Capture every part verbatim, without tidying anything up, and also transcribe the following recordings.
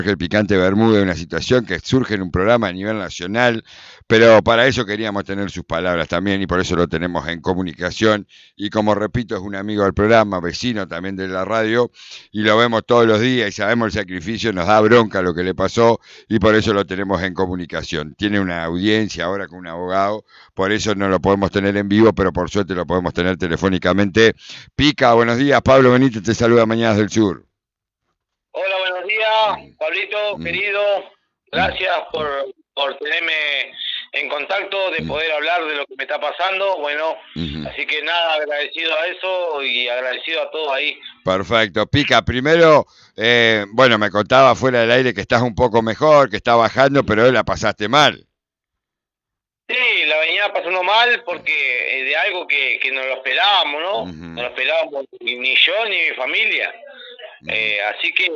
El Picante Bermúdez, una situación que surge en un programa a nivel nacional, pero para eso queríamos tener sus palabras también y por eso lo tenemos en comunicación. Y como repito, es un amigo del programa, vecino también de la radio, y lo vemos todos los días y sabemos el sacrificio, nos da bronca lo que le pasó y por eso lo tenemos en comunicación. Tiene una audiencia ahora con un abogado, por eso no lo podemos tener en vivo, pero por suerte lo podemos tener telefónicamente. Pica, buenos días, Pablo Benítez te saluda Mañanas del Sur. Hola, buenos días, Pablito, Mm, querido. mm, Gracias por, por tenerme en contacto, de mm, poder hablar de lo que me está pasando. Bueno, mm. así que nada, agradecido a eso y agradecido a todos ahí. Perfecto. Pica, primero, eh, bueno, me contaba fuera del aire que estás un poco mejor, que está bajando, pero hoy la pasaste mal. Sí, la venía pasando mal porque eh, de algo que, que no lo esperábamos, ¿no? Ujú, No lo esperábamos ni yo ni mi familia. ujú. Eh, así que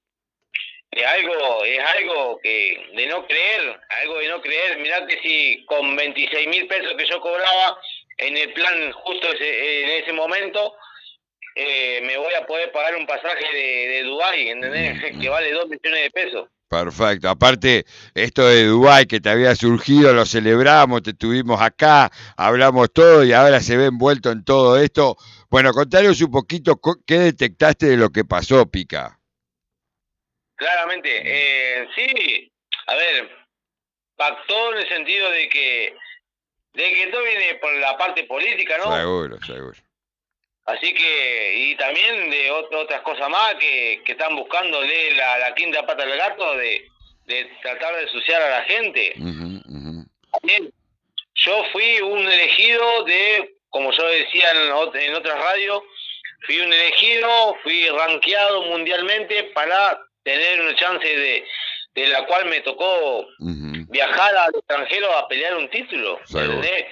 es algo, es algo que de no creer, algo de no creer. Mirá que si con veintiséis mil pesos que yo cobraba en el plan justo ese, en ese momento, eh, me voy a poder pagar un pasaje de, de Dubái, ¿entendés? Mm, Que mm. vale dos millones de pesos. Perfecto. Aparte, esto de Dubái que te había surgido, lo celebramos, te tuvimos acá, hablamos todo y ahora se ve envuelto en todo esto. Bueno, contanos un poquito co- qué detectaste de lo que pasó, Pica. Claramente, eh, sí, a ver, pactó en el sentido de que, de que todo viene por la parte política, ¿no? Seguro, seguro. Así que, y también de ot- otras cosas más que, que están buscándole la, la quinta pata al gato de, de tratar de ensuciar a la gente. Ujú, ujú. También, yo fui un elegido de, como yo decía en, ot- en otras radios, fui un elegido, fui rankeado mundialmente para tener una chance de, de la cual me tocó Ujú, viajar al extranjero a pelear un título, seguro. ¿entendés?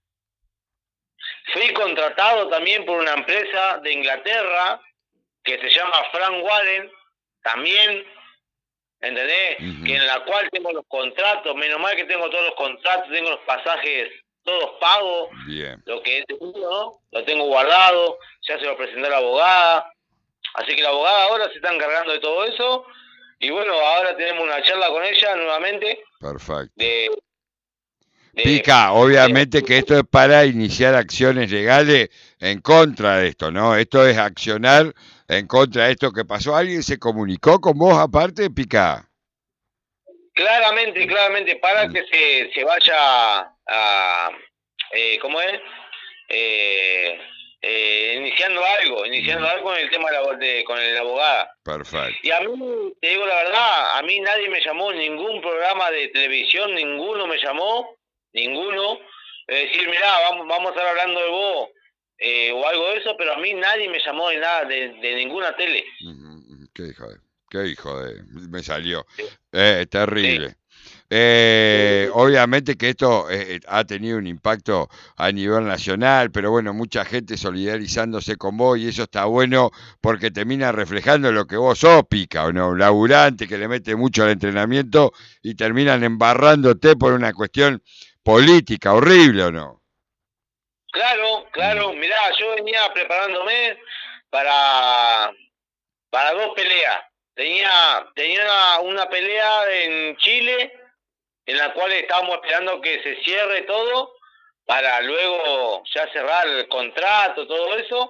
Fui contratado también por una empresa de Inglaterra que se llama Frank Wallen, también, ¿entendés? Que Ujú. en la cual tengo los contratos, menos mal que tengo todos los contratos, tengo los pasajes todos pagos, Bien. lo que es seguro, ¿no? Lo tengo guardado, ya se lo presenté a la abogada, así que la abogada ahora se está encargando de todo eso, y bueno, ahora tenemos una charla con ella nuevamente, Perfecto. de... de, Pica, de obviamente que esto es para iniciar acciones legales en contra de esto, ¿no? Esto es accionar en contra de esto que pasó. ¿Alguien se comunicó con vos aparte, Pica? claramente, claramente, para Mm, que se, se vaya a... Eh, ¿Cómo es? eh, eh, iniciando algo, iniciando mm, algo con el tema de, la, de con el abogada. Y perfecto. a mí, te digo la verdad, a mí nadie me llamó, ningún programa de televisión, ninguno me llamó, ninguno, es decir, mirá, vamos, vamos a estar hablando de vos, eh, o algo de eso, pero a mí nadie me llamó de nada, de, de ninguna tele. Ujú, ujú. Qué hijo de, qué hijo de, me salió. Sí, Eh, sí, terrible. sí, Eh, sí. obviamente que esto eh, ha tenido un impacto a nivel nacional, pero bueno, mucha gente solidarizándose con vos y eso está bueno porque termina reflejando lo que vos sos, Pica, ¿o no? Un laburante que le mete mucho al entrenamiento y terminan embarrándote por una cuestión política horrible, ¿o no? Claro, Mm, claro, mirá, yo venía preparándome para, para dos peleas. Tenía, tenía una, una pelea en Chile en la cual estábamos esperando que se cierre todo para luego ya cerrar el contrato, todo eso.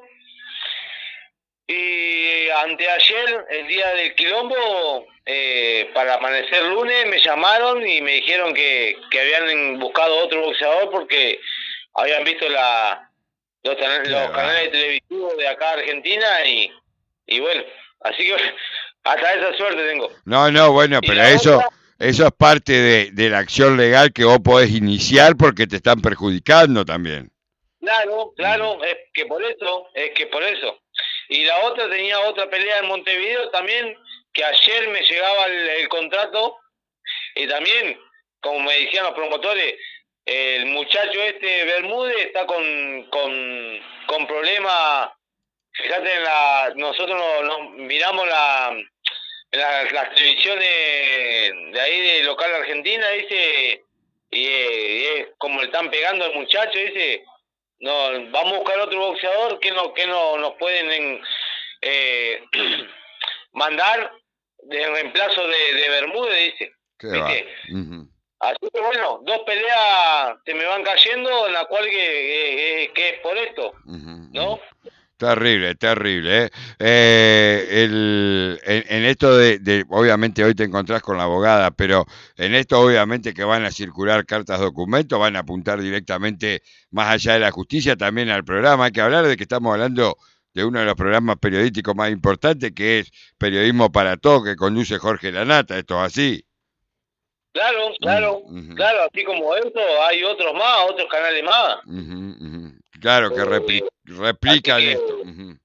Y anteayer, el día del quilombo, eh, para amanecer lunes, me llamaron y me dijeron que, que habían buscado otro boxeador porque habían visto la, los, qué los canales va. televisivos de acá Argentina y, y bueno, así que hasta esa suerte tengo. No, no, bueno, Y pero la eso, otra, eso es parte de, de la acción legal que vos podés iniciar porque te están perjudicando también. claro, Ujú. claro, es que por eso, es que por eso. Y la otra tenía otra pelea en Montevideo también, que ayer me llegaba el, el contrato, y también, como me decían los promotores, el muchacho este Bermúdez está con, con, con problemas, fíjate, en la, nosotros nos, nos miramos la, la, las televisiones de ahí de local Argentina, dice, y, eh, y es como le están pegando al muchacho, dice, no, vamos a buscar otro boxeador que no, que no nos pueden eh, mandar de reemplazo de, de Bermúdez, dice. Qué va. ¿Viste? Uh-huh. Así que bueno, dos peleas se me van cayendo, en la cual que, que, que es por esto, Uh-huh. ¿no? Terrible, terrible. ¿eh? Eh, el, en, en esto de, de, obviamente hoy te encontrás con la abogada, pero en esto obviamente que van a circular cartas documentos, van a apuntar directamente más allá de la justicia también al programa. Hay que hablar de que estamos hablando de uno de los programas periodísticos más importantes, que es Periodismo para Todos, que conduce Jorge Lanata. Esto es así. Claro, claro, uh-huh. claro, así como esto, hay otros más, otros canales más. Uh-huh, uh-huh. Claro, que repli- replican que, esto. Uh-huh.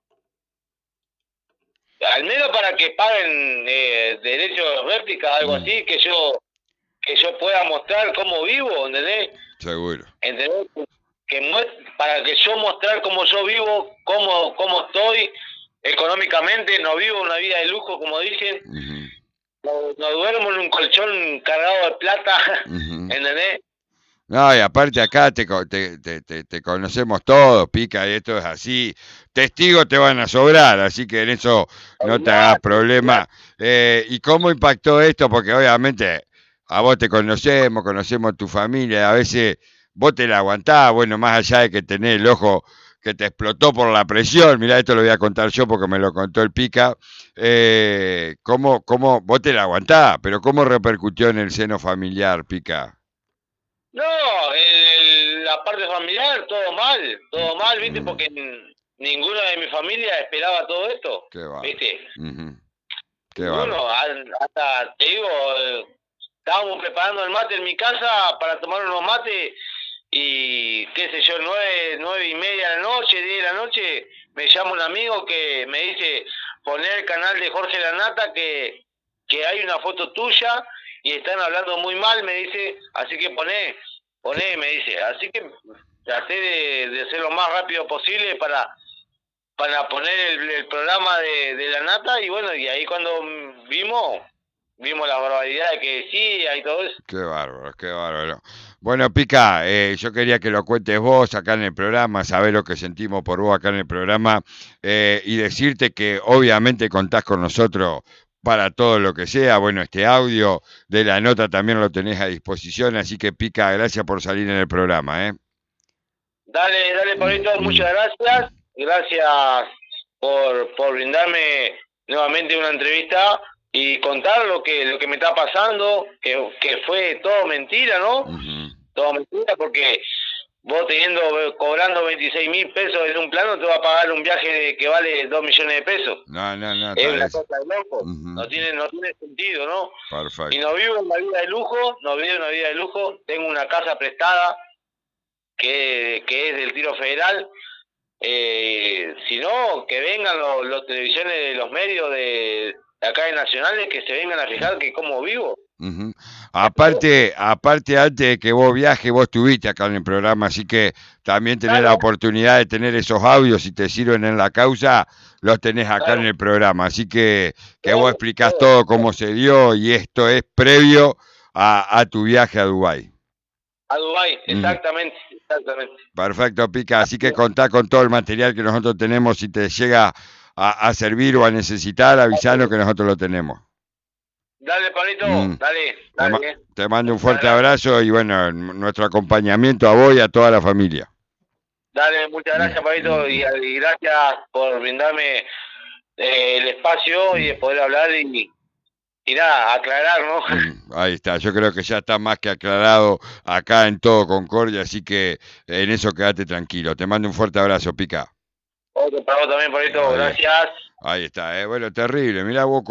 Al menos para que paguen eh, derechos de réplica, algo uh-huh. así, que yo que yo pueda mostrar cómo vivo, ¿entendés? Seguro. ¿Entendés? Que muest- para que yo mostrar cómo yo vivo, cómo, cómo estoy económicamente, no vivo una vida de lujo, como dicen. Uh-huh. No, no duermo en un colchón cargado de plata, uh-huh. ¿entendés? No, y aparte acá te, te, te, te conocemos todos, Pica, y esto es así. Testigos te van a sobrar, así que en eso no te hagas problema. Eh, ¿Y cómo impactó esto? Porque obviamente a vos te conocemos, conocemos tu familia, a veces vos te la aguantás, bueno, más allá de que tenés el ojo que te explotó por la presión, mirá, esto lo voy a contar yo porque me lo contó el Pica, eh, ¿cómo, cómo vos te la aguantás? Pero ¿cómo repercutió en el seno familiar, Pica? No, el, el, la parte familiar, todo mal, todo mal, ¿viste? Porque n- ninguno de mi familia esperaba todo esto, Qué va. ¿viste? Uh-huh. Qué Ninguno, hasta, te digo, eh, estábamos preparando el mate en mi casa para tomar unos mates y, qué sé yo, nueve, nueve y media de la noche, diez de la noche, me llama un amigo que me dice, poner el canal de Jorge Lanata que, que hay una foto tuya y están hablando muy mal, me dice, así que poné, poné, me dice, así que traté de, de hacer lo más rápido posible para para poner el, el programa de, de la nata y bueno, y ahí cuando vimos, vimos la barbaridad que decía y todo eso. Qué bárbaro, qué bárbaro. Bueno, Pica, eh, yo quería que lo cuentes vos acá en el programa, saber lo que sentimos por vos acá en el programa eh, y decirte que obviamente contás con nosotros para todo lo que sea. Bueno, este audio de la nota también lo tenés a disposición, así que Pica, gracias por salir en el programa, ¿eh? Dale, dale, Pablito, mm, muchas gracias. Gracias por, por brindarme nuevamente una entrevista y contar lo que lo que me está pasando, que, que fue todo mentira, ¿no? Uh-huh. Todo mentira, porque vos teniendo, cobrando veintiséis mil pesos en un plano, te va a pagar un viaje de, que vale dos millones de pesos. No, no, no. Es una cosa de loco. Uh-huh. No tiene, no tiene sentido, ¿no? Perfecto. Y no vivo una vida de lujo, no vivo una vida de lujo, tengo una casa prestada que, que es del Tiro Federal. Eh, si no, que vengan los, los televisiones de los medios de, de acá de nacionales, que se vengan a fijar que cómo vivo. Uh-huh. Aparte, aparte antes de que vos viajes, vos estuviste acá en el programa, así que también tenés claro. la oportunidad de tener esos audios, si te sirven en la causa, los tenés acá claro. en el programa, así que, que claro. vos explicás todo cómo se dio y esto es previo a, a tu viaje a Dubái. A Dubái, exactamente, mm. exactamente. Perfecto, Pica, así que contá con todo el material que nosotros tenemos, si te llega a, a servir o a necesitar, avisanos que nosotros lo tenemos. Dale, Pablito, mm. dale, dale. Te, ma- te mando un fuerte dale. abrazo y bueno, nuestro acompañamiento a vos y a toda la familia. Dale, muchas gracias, Pablito, mm. y, y gracias por brindarme eh, el espacio y de poder hablar y... Y nada, aclarar, ¿no? Ahí está, yo creo que ya está más que aclarado acá en todo Concordia, así que en eso quédate tranquilo. Te mando un fuerte abrazo, Pica. Otro para vos también, Pablito, gracias. Ahí está, ¿eh? Bueno, terrible, mirá vos.